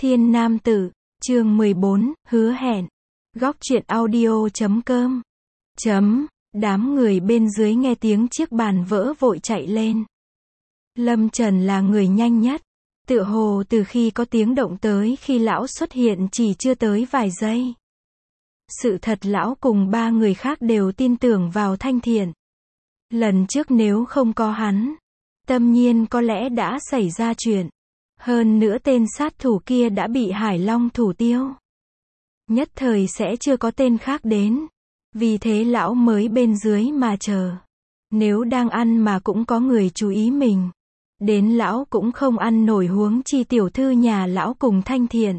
Thiên Nam Tử, chương 14, hứa hẹn. Góc truyện audio.com. Đám người bên dưới nghe tiếng chiếc bàn vỡ vội chạy lên. Lâm Trần là người nhanh nhất. Tựa hồ từ khi có tiếng động tới khi lão xuất hiện chỉ chưa tới vài giây. Sự thật lão cùng ba người khác đều tin tưởng vào Thanh Thiện. Lần trước nếu không có hắn, Tâm Nhiên có lẽ đã xảy ra chuyện. Hơn nữa tên sát thủ kia đã bị Hải Long thủ tiêu. Nhất thời sẽ chưa có tên khác đến. Vì thế lão mới bên dưới mà chờ. Nếu đang ăn mà cũng có người chú ý mình. Đến lão cũng không ăn nổi, huống chi tiểu thư nhà lão cùng Thanh Thiện.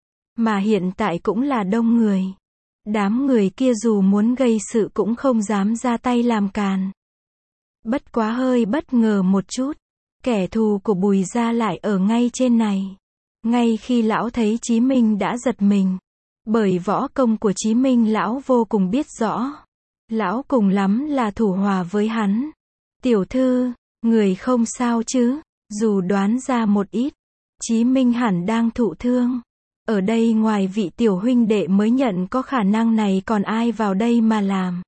Mà hiện tại cũng là đông người. Đám người kia dù muốn gây sự cũng không dám ra tay làm càn. Bất quá hơi bất ngờ một chút. Kẻ thù của Bùi gia lại ở ngay trên này. Ngay khi lão thấy Chí Minh đã giật mình. Bởi võ công của Chí Minh lão vô cùng biết rõ. Lão cùng lắm là thủ hòa với hắn. Tiểu thư, người không sao chứ? Dù đoán ra một ít, Chí Minh hẳn đang thụ thương. Ở đây ngoài vị tiểu huynh đệ mới nhận có khả năng này còn ai vào đây mà làm?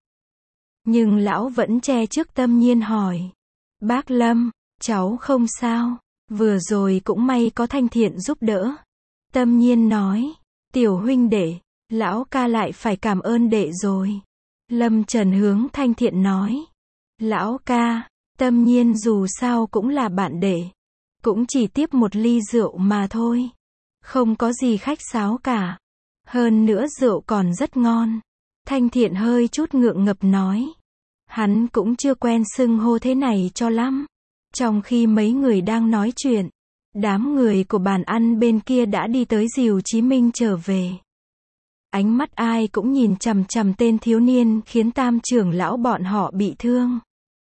Nhưng lão vẫn che trước Tâm Nhiên hỏi. Bác Lâm, cháu không sao, vừa rồi cũng may có Thanh Thiện giúp đỡ. Tâm Nhiên nói, tiểu huynh đệ, lão ca lại phải cảm ơn đệ rồi. Lâm Trần hướng Thanh Thiện nói, lão ca, Tâm Nhiên dù sao cũng là bạn đệ, cũng chỉ tiếp một ly rượu mà thôi. Không có gì khách sáo cả. Hơn nữa rượu còn rất ngon. Thanh Thiện hơi chút ngượng ngập nói. Hắn cũng chưa quen xưng hô thế này cho lắm. Trong khi mấy người đang nói chuyện, đám người của bàn ăn bên kia đã đi tới dìu Chí Minh trở về. Ánh mắt ai cũng nhìn chằm chằm tên thiếu niên khiến tam trưởng lão bọn họ bị thương.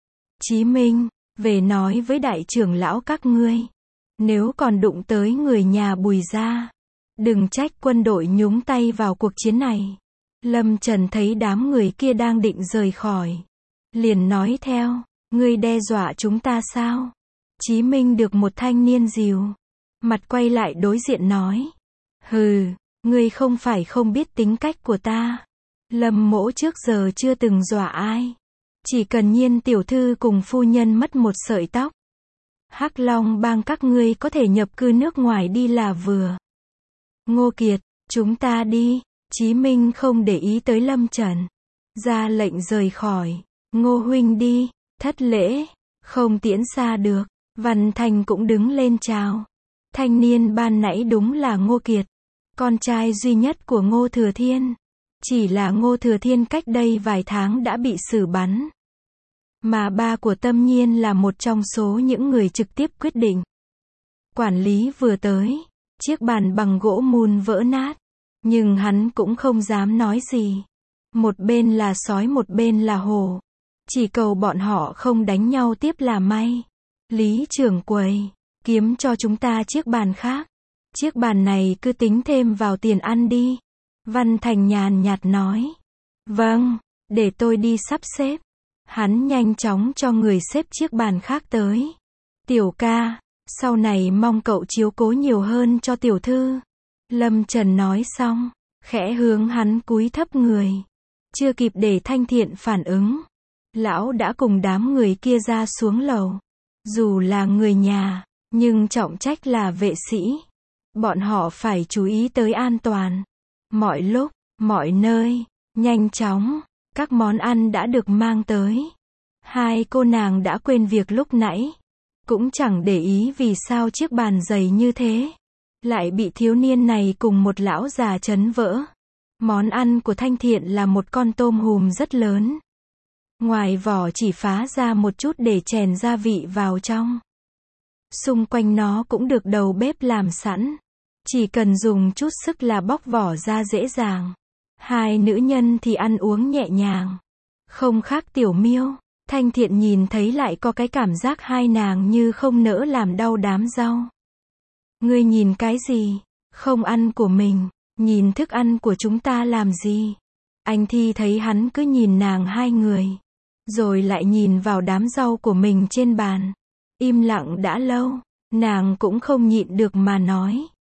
Chí Minh, về nói với đại trưởng lão các ngươi. Nếu còn đụng tới người nhà Bùi gia, đừng trách quân đội nhúng tay vào cuộc chiến này. Lâm Trần thấy đám người kia đang định rời khỏi. Liền nói theo, ngươi đe dọa chúng ta sao? Chí Minh được một thanh niên dìu. Mặt quay lại đối diện nói. Hừ, ngươi không phải không biết tính cách của ta. Lâm mỗ trước giờ chưa từng dọa ai. Chỉ cần Nhiên tiểu thư cùng phu nhân mất một sợi tóc. Hắc Long bang các ngươi có thể nhập cư nước ngoài đi là vừa. Ngô Kiệt, chúng ta đi. Chí Minh không để ý tới Lâm Trần. Ra lệnh rời khỏi. Ngô huynh đi. Thất lễ. Không tiễn xa được. Văn Thành cũng đứng lên chào. Thanh niên ban nãy đúng là Ngô Kiệt. Con trai duy nhất của Ngô Thừa Thiên. Chỉ là Ngô Thừa Thiên cách đây vài tháng đã bị xử bắn. Mà ba của Tâm Nhiên là một trong số những người trực tiếp quyết định. Quản lý vừa tới, chiếc bàn bằng gỗ mùn vỡ nát. Nhưng hắn cũng không dám nói gì. Một bên là sói một bên là hổ. Chỉ cầu bọn họ không đánh nhau tiếp là may. Lý trưởng quầy, kiếm cho chúng ta chiếc bàn khác. Chiếc bàn này cứ tính thêm vào tiền ăn đi. Văn Thành nhàn nhạt nói. Vâng, để tôi đi sắp xếp. Hắn nhanh chóng cho người xếp chiếc bàn khác tới. Tiểu ca, sau này mong cậu chiếu cố nhiều hơn cho tiểu thư. Lâm Trần nói xong, khẽ hướng hắn cúi thấp người. Chưa kịp để Thanh Thiện phản ứng. Lão đã cùng đám người kia ra xuống lầu. Dù là người nhà, nhưng trọng trách là vệ sĩ. Bọn họ phải chú ý tới an toàn. Mọi lúc, mọi nơi, nhanh chóng. Các món ăn đã được mang tới. Hai cô nàng đã quên việc lúc nãy. Cũng chẳng để ý vì sao chiếc bàn dày như thế. Lại bị thiếu niên này cùng một lão già chấn vỡ. Món ăn của Thanh Thiện là một con tôm hùm rất lớn. Ngoài vỏ chỉ phá ra một chút để chèn gia vị vào trong. Xung quanh nó cũng được đầu bếp làm sẵn. Chỉ cần dùng chút sức là bóc vỏ ra dễ dàng. Hai nữ nhân thì ăn uống nhẹ nhàng. Không khác Tiểu Miêu. Thanh Thiện nhìn thấy lại có cái cảm giác hai nàng như không nỡ làm đau đám rau. Ngươi nhìn cái gì? Không ăn của mình. Nhìn thức ăn của chúng ta làm gì? Anh Thi thấy hắn cứ nhìn nàng hai người. Rồi lại nhìn vào đám rau của mình trên bàn. Im lặng đã lâu. Nàng cũng không nhịn được mà nói.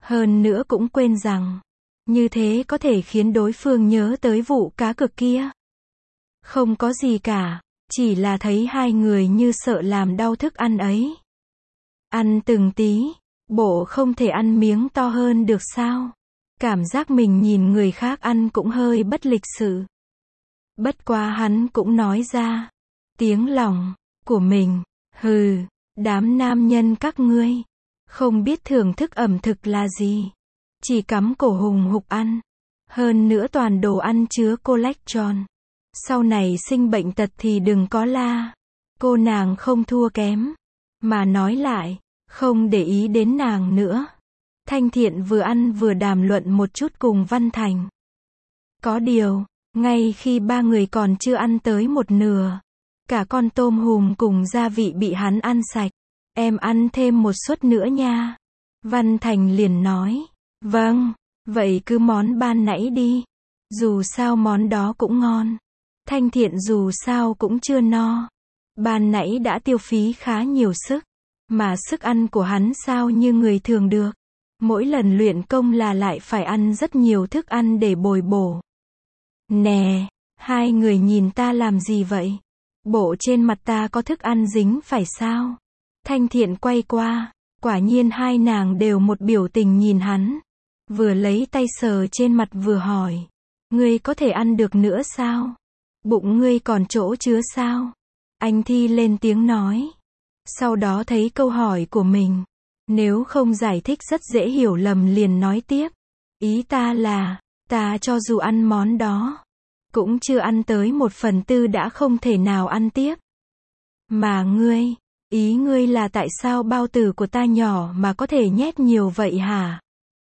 Hơn nữa cũng quên rằng, như thế có thể khiến đối phương nhớ tới vụ cá cược kia. Không có gì cả, chỉ là thấy hai người như sợ làm đau thức ăn ấy. Ăn từng tí, bộ không thể ăn miếng to hơn được sao? Cảm giác mình nhìn người khác ăn cũng hơi bất lịch sự. Bất quá hắn cũng nói ra tiếng lòng của mình, hừ, đám nam nhân các ngươi, không biết thưởng thức ẩm thực là gì. Chỉ cắm cổ hùng hục ăn. Hơn nữa toàn đồ ăn chứa cholesterol. Sau này sinh bệnh tật thì đừng có la. Cô nàng không thua kém. Mà nói lại, không để ý đến nàng nữa. Thanh Thiện vừa ăn vừa đàm luận một chút cùng Văn Thành. Có điều, ngay khi ba người còn chưa ăn tới một nửa, cả con tôm hùm cùng gia vị bị hắn ăn sạch. Em ăn thêm một suất nữa nha. Văn Thành liền nói. Vâng, vậy cứ món ban nãy đi. Dù sao món đó cũng ngon. Thanh Thiện dù sao cũng chưa no. Ban nãy đã tiêu phí khá nhiều sức. Mà sức ăn của hắn sao như người thường được. Mỗi lần luyện công là lại phải ăn rất nhiều thức ăn để bồi bổ. Nè, hai người nhìn ta làm gì vậy? Bộ trên mặt ta có thức ăn dính phải sao? Thanh Thiện quay qua, quả nhiên hai nàng đều một biểu tình nhìn hắn. Vừa lấy tay sờ trên mặt vừa hỏi. Ngươi có thể ăn được nữa sao? Bụng ngươi còn chỗ chứa sao? Anh Thi lên tiếng nói. Sau đó thấy câu hỏi của mình. Nếu không giải thích rất dễ hiểu lầm liền nói tiếp. Ý ta là, ta cho dù ăn món đó, cũng chưa ăn tới 1/4 đã không thể nào ăn tiếp. Mà ngươi, ý ngươi là tại sao bao tử của ta nhỏ mà có thể nhét nhiều vậy hả?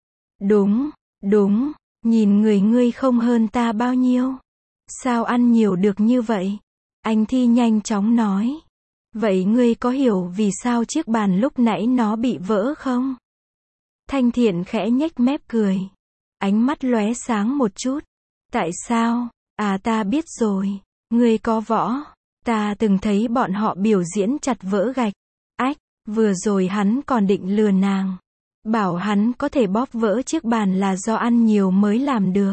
Đúng, nhìn người ngươi không hơn ta bao nhiêu. Sao ăn nhiều được như vậy? Anh Thi nhanh chóng nói. Vậy ngươi có hiểu vì sao chiếc bàn lúc nãy nó bị vỡ không? Thanh Thiện khẽ nhếch mép cười. Ánh mắt lóe sáng một chút. Tại sao? À ta biết rồi. Ngươi có võ. Ta từng thấy bọn họ biểu diễn chặt vỡ gạch. Ách, vừa rồi hắn còn định lừa nàng. Bảo hắn có thể bóp vỡ chiếc bàn là do ăn nhiều mới làm được.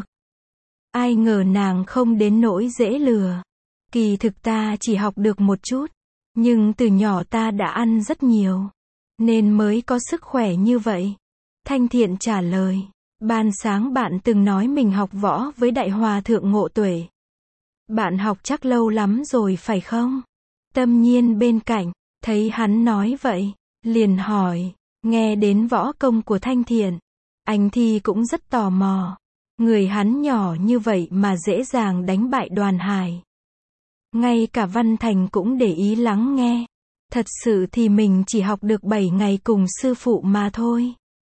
Ai ngờ nàng không đến nỗi dễ lừa. Kỳ thực ta chỉ học được một chút. Nhưng từ nhỏ ta đã ăn rất nhiều. Nên mới có sức khỏe như vậy. Thanh Thiện trả lời. Ban sáng bạn từng nói mình học võ với Đại Hòa Thượng Ngộ Tuệ. Bạn học chắc lâu lắm rồi phải không? Tâm Nhiên bên cạnh, thấy hắn nói vậy, liền hỏi. Nghe đến võ công của Thanh Thiện, anh Thi cũng rất tò mò. Người hắn nhỏ như vậy mà dễ dàng đánh bại Đoàn Hải. Ngay cả Văn Thành cũng để ý lắng nghe. Thật sự thì mình chỉ học được 7 ngày cùng sư phụ mà thôi.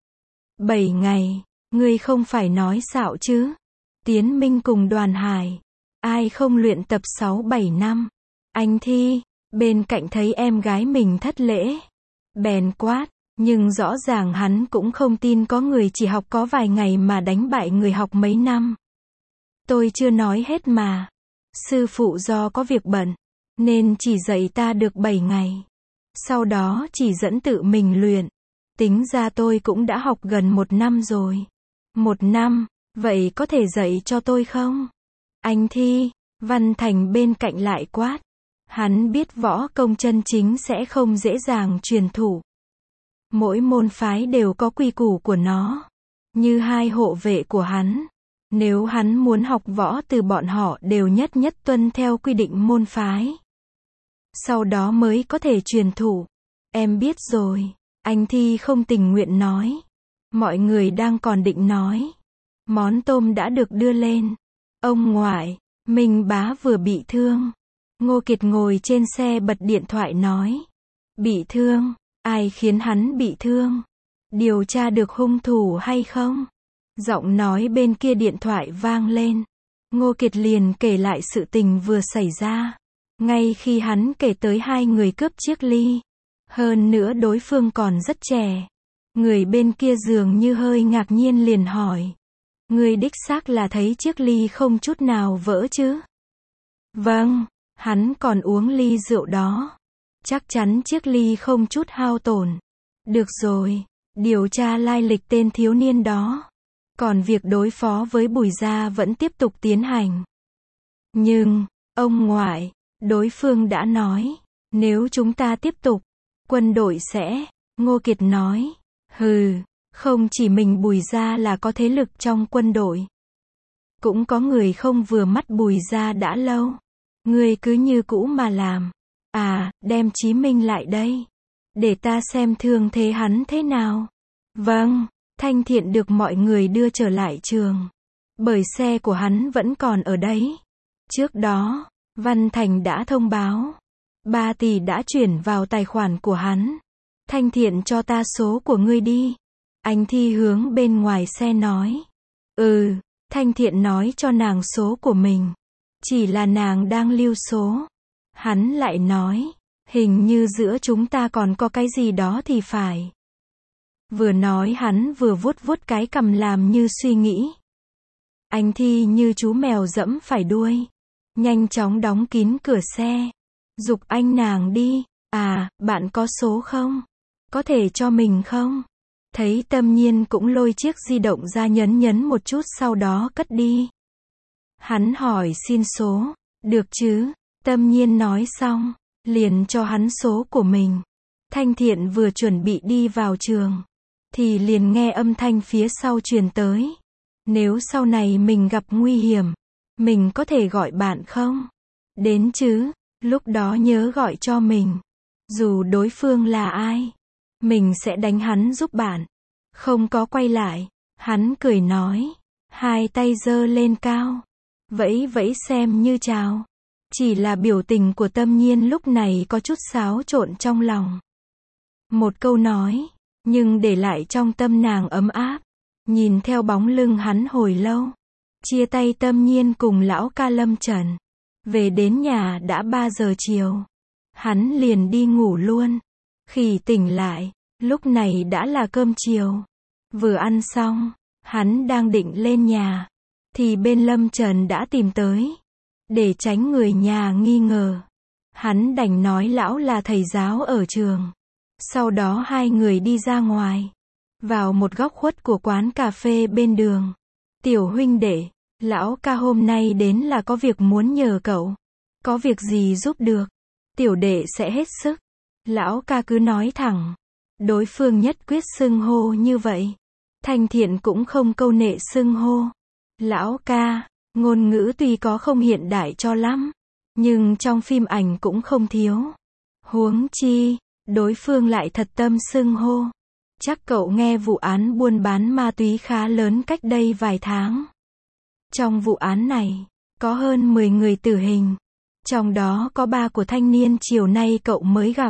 7 ngày, ngươi không phải nói xạo chứ? Tiến Minh cùng Đoàn Hải, ai không luyện tập 6-7 năm? Anh Thi, bên cạnh thấy em gái mình thất lễ. Bèn quát, nhưng rõ ràng hắn cũng không tin có người chỉ học có vài ngày mà đánh bại người học mấy năm. Tôi chưa nói hết mà. Sư phụ do có việc bận, nên chỉ dạy ta được 7 ngày. Sau đó chỉ dẫn tự mình luyện. Tính ra tôi cũng đã học gần 1 năm rồi. 1 năm, vậy có thể dạy cho tôi không? Anh Thi, Văn Thành bên cạnh lại quát. Hắn biết võ công chân chính sẽ không dễ dàng truyền thụ. Mỗi môn phái đều có quy củ của nó. Như hai hộ vệ của hắn. Nếu hắn muốn học võ từ bọn họ đều nhất tuân theo quy định môn phái. Sau đó mới có thể truyền thụ. Em biết rồi. Anh Thi không tình nguyện nói. Mọi người đang còn định nói. Món tôm đã được đưa lên. Ông ngoại, Minh bá vừa bị thương. Ngô Kiệt ngồi trên xe bật điện thoại nói. Bị thương? Ai khiến hắn bị thương? Điều tra được hung thủ hay không? Giọng nói bên kia điện thoại vang lên. Ngô Kiệt liền kể lại sự tình vừa xảy ra. Ngay khi hắn kể tới hai người cướp chiếc ly. Hơn nữa đối phương còn rất trẻ. Người bên kia dường như hơi ngạc nhiên liền hỏi. Người đích xác là thấy chiếc ly không chút nào vỡ chứ? Vâng, hắn còn uống ly rượu đó. Chắc chắn chiếc ly không chút hao tổn. Được rồi, điều tra lai lịch tên thiếu niên đó. Còn việc đối phó với Bùi gia vẫn tiếp tục tiến hành. Nhưng, ông ngoại, đối phương đã nói, nếu chúng ta tiếp tục, quân đội sẽ, Ngô Kiệt nói, hừ, không chỉ mình Bùi gia là có thế lực trong quân đội. Cũng có người không vừa mắt Bùi gia đã lâu. Ngươi cứ như cũ mà làm. À, đem Chí Minh lại đây. Để ta xem thương thế hắn thế nào. Vâng, Thanh Thiện được mọi người đưa trở lại trường. Bởi xe của hắn vẫn còn ở đấy. Trước đó, Văn Thành đã thông báo. 3 tỷ đã chuyển vào tài khoản của hắn. Thanh Thiện cho ta số của ngươi đi. Anh Thi hướng bên ngoài xe nói. Thanh Thiện nói cho nàng số của mình. Chỉ là nàng đang lưu số. Hắn lại nói, hình như giữa chúng ta còn có cái gì đó thì phải. Vừa nói hắn vừa vuốt vuốt cái cằm làm như suy nghĩ. Anh Thi như chú mèo dẫm phải đuôi. Nhanh chóng đóng kín cửa xe. Giục anh nàng đi. À, bạn có số không? Có thể cho mình không? Thấy Tâm Nhiên cũng lôi chiếc di động ra nhấn một chút sau đó cất đi. Hắn hỏi xin số. Được chứ? Tâm Nhiên nói xong, liền cho hắn số của mình. Thanh Thiện vừa chuẩn bị đi vào trường, thì liền nghe âm thanh phía sau truyền tới. Nếu sau này mình gặp nguy hiểm, mình có thể gọi bạn không? Đến chứ, lúc đó nhớ gọi cho mình. Dù đối phương là ai, mình sẽ đánh hắn giúp bạn. Không có quay lại, hắn cười nói. Hai tay giơ lên cao. Vẫy vẫy xem như chào. Chỉ là biểu tình của Tâm Nhiên lúc này có chút xáo trộn trong lòng. Một câu nói, nhưng để lại trong tâm nàng ấm áp. Nhìn theo bóng lưng hắn hồi lâu. Chia tay Tâm Nhiên cùng lão ca Lâm Trần. Về đến nhà đã 3 giờ chiều. Hắn liền đi ngủ luôn. Khi tỉnh lại, lúc này đã là cơm chiều. Vừa ăn xong, hắn đang định lên nhà. Thì bên Lâm Trần đã tìm tới. Để tránh người nhà nghi ngờ. Hắn đành nói lão là thầy giáo ở trường. Sau đó hai người đi ra ngoài. Vào một góc khuất của quán cà phê bên đường. Tiểu huynh đệ, lão ca hôm nay đến là có việc muốn nhờ cậu. Có việc gì giúp được? Tiểu đệ sẽ hết sức. Lão ca cứ nói thẳng. Đối phương nhất quyết xưng hô như vậy. Thanh Thiện cũng không câu nệ xưng hô. Lão ca, ngôn ngữ tuy có không hiện đại cho lắm, nhưng trong phim ảnh cũng không thiếu. Huống chi, đối phương lại thật tâm xưng hô. Chắc cậu nghe vụ án buôn bán ma túy khá lớn cách đây vài tháng. Trong vụ án này, có hơn 10 người tử hình. Trong đó có 3 của thanh niên chiều nay cậu mới gặp.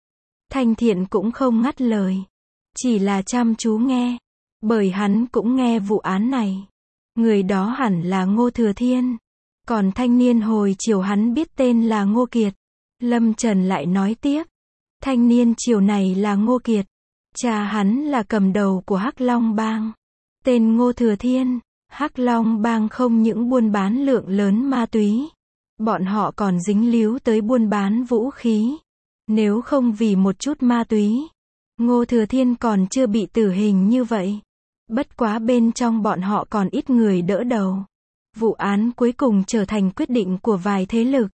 Thanh Thiện cũng không ngắt lời. Chỉ là chăm chú nghe. Bởi hắn cũng nghe vụ án này. Người đó hẳn là Ngô Thừa Thiên. Còn thanh niên hồi chiều hắn biết tên là Ngô Kiệt. Lâm Trần lại nói tiếp. Thanh niên chiều này là Ngô Kiệt. Cha hắn là cầm đầu của Hắc Long Bang. Tên Ngô Thừa Thiên. Hắc Long Bang không những buôn bán lượng lớn ma túy. Bọn họ còn dính líu tới buôn bán vũ khí. Nếu không vì một chút ma túy, Ngô Thừa Thiên còn chưa bị tử hình như vậy. Bất quá bên trong bọn họ còn ít người đỡ đầu. Vụ án cuối cùng trở thành quyết định của vài thế lực.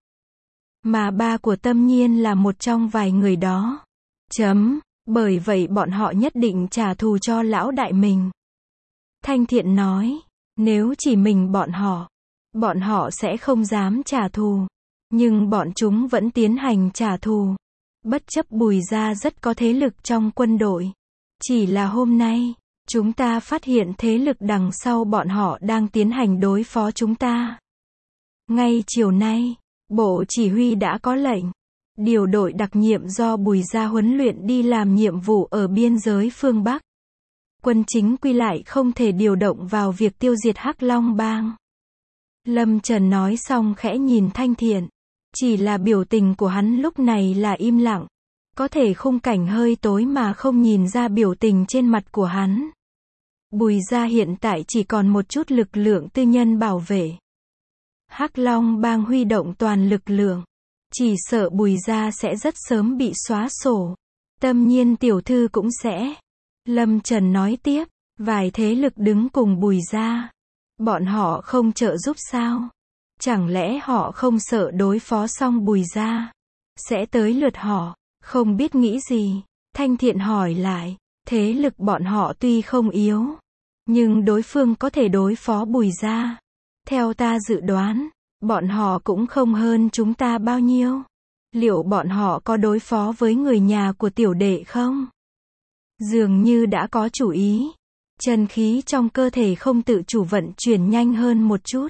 Mà ba của Tâm Nhiên là một trong vài người đó. Bởi vậy bọn họ nhất định trả thù cho lão đại mình. Thanh Thiện nói, nếu chỉ mình bọn họ sẽ không dám trả thù. Nhưng bọn chúng vẫn tiến hành trả thù. Bất chấp Bùi gia rất có thế lực trong quân đội. Chỉ là hôm nay, chúng ta phát hiện thế lực đằng sau bọn họ đang tiến hành đối phó chúng ta. Ngay chiều nay, Bộ Chỉ huy đã có lệnh điều đội đặc nhiệm do Bùi gia huấn luyện đi làm nhiệm vụ ở biên giới phương Bắc. Quân chính quy lại không thể điều động vào việc tiêu diệt Hắc Long Bang. Lâm Trần nói xong khẽ nhìn Thanh Thiện. Chỉ là biểu tình của hắn lúc này là im lặng. Có thể khung cảnh hơi tối mà không nhìn ra biểu tình trên mặt của hắn. Bùi gia hiện tại chỉ còn một chút lực lượng tư nhân bảo vệ. Hắc Long Bang huy động toàn lực lượng. Chỉ sợ Bùi gia sẽ rất sớm bị xóa sổ. Tâm Nhiên tiểu thư cũng sẽ. Lâm Trần nói tiếp, vài thế lực đứng cùng Bùi gia. Bọn họ không trợ giúp sao? Chẳng lẽ họ không sợ đối phó xong Bùi gia sẽ tới lượt họ? Không biết nghĩ gì. Thanh Thiện hỏi lại, thế lực bọn họ tuy không yếu, nhưng đối phương có thể đối phó Bùi gia. Theo ta dự đoán, bọn họ cũng không hơn chúng ta bao nhiêu. Liệu bọn họ có đối phó với người nhà của tiểu đệ không? Dường như đã có chủ ý. Chân khí trong cơ thể không tự chủ vận chuyển nhanh hơn một chút.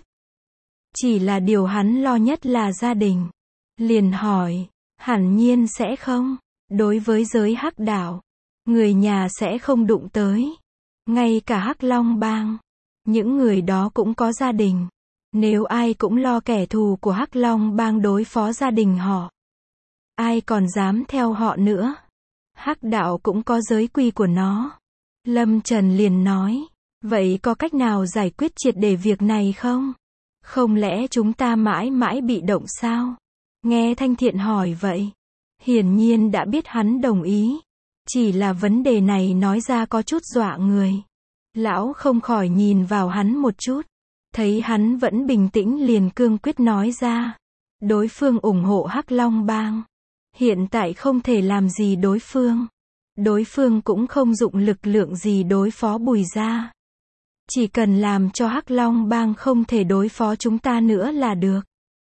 Chỉ là điều hắn lo nhất là gia đình. Liền hỏi, hẳn nhiên sẽ không. Đối với giới Hắc Đạo, người nhà sẽ không đụng tới. Ngay cả Hắc Long Bang, những người đó cũng có gia đình. Nếu ai cũng lo kẻ thù của Hắc Long Bang đối phó gia đình họ, ai còn dám theo họ nữa? Hắc Đạo cũng có giới quy của nó. Lâm Trần liền nói, vậy có cách nào giải quyết triệt để việc này không? Không lẽ chúng ta mãi mãi bị động sao? Nghe Thanh Thiện hỏi vậy, hiển nhiên đã biết hắn đồng ý. Chỉ là vấn đề này nói ra có chút dọa người. Lão không khỏi nhìn vào hắn một chút. Thấy hắn vẫn bình tĩnh liền cương quyết nói ra. Đối phương ủng hộ Hắc Long Bang. Hiện tại không thể làm gì đối phương. Đối phương cũng không dụng lực lượng gì đối phó Bùi gia. Chỉ cần làm cho Hắc Long Bang không thể đối phó chúng ta nữa là được.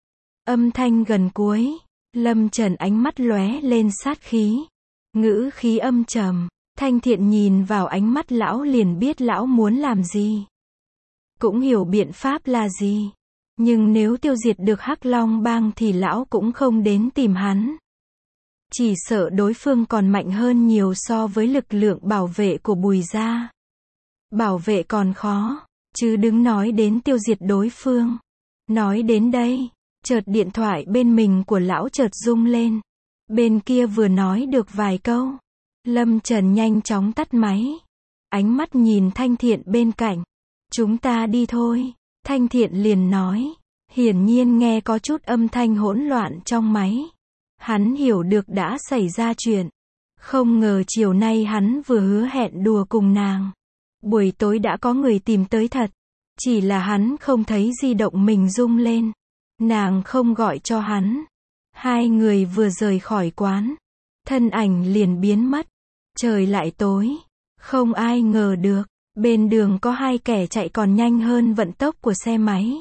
Âm thanh gần cuối, Lâm Trần ánh mắt lóe lên sát khí. Ngữ khí âm trầm. Thanh Thiện nhìn vào ánh mắt lão liền biết lão muốn làm gì. Cũng hiểu biện pháp là gì. Nhưng nếu tiêu diệt được Hắc Long Bang thì lão cũng không đến tìm hắn. Chỉ sợ đối phương còn mạnh hơn nhiều so với lực lượng bảo vệ của Bùi gia. Bảo vệ còn khó, chứ đừng nói đến tiêu diệt đối phương. Nói đến đây, chợt điện thoại bên mình của lão chợt rung lên. Bên kia vừa nói được vài câu, Lâm Trần nhanh chóng tắt máy. Ánh mắt nhìn Thanh Thiện bên cạnh. Chúng ta đi thôi. Thanh Thiện liền nói. Hiển nhiên nghe có chút âm thanh hỗn loạn trong máy. Hắn hiểu được đã xảy ra chuyện. Không ngờ chiều nay hắn vừa hứa hẹn đùa cùng nàng. Buổi tối đã có người tìm tới thật. Chỉ là hắn không thấy di động mình rung lên. Nàng không gọi cho hắn. Hai người vừa rời khỏi quán. Thân ảnh liền biến mất. Trời lại tối. Không ai ngờ được. Bên đường có hai kẻ chạy còn nhanh hơn vận tốc của xe máy.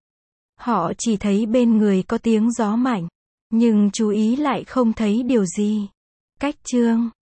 Họ chỉ thấy bên người có tiếng gió mạnh. Nhưng chú ý lại không thấy điều gì. Cách chương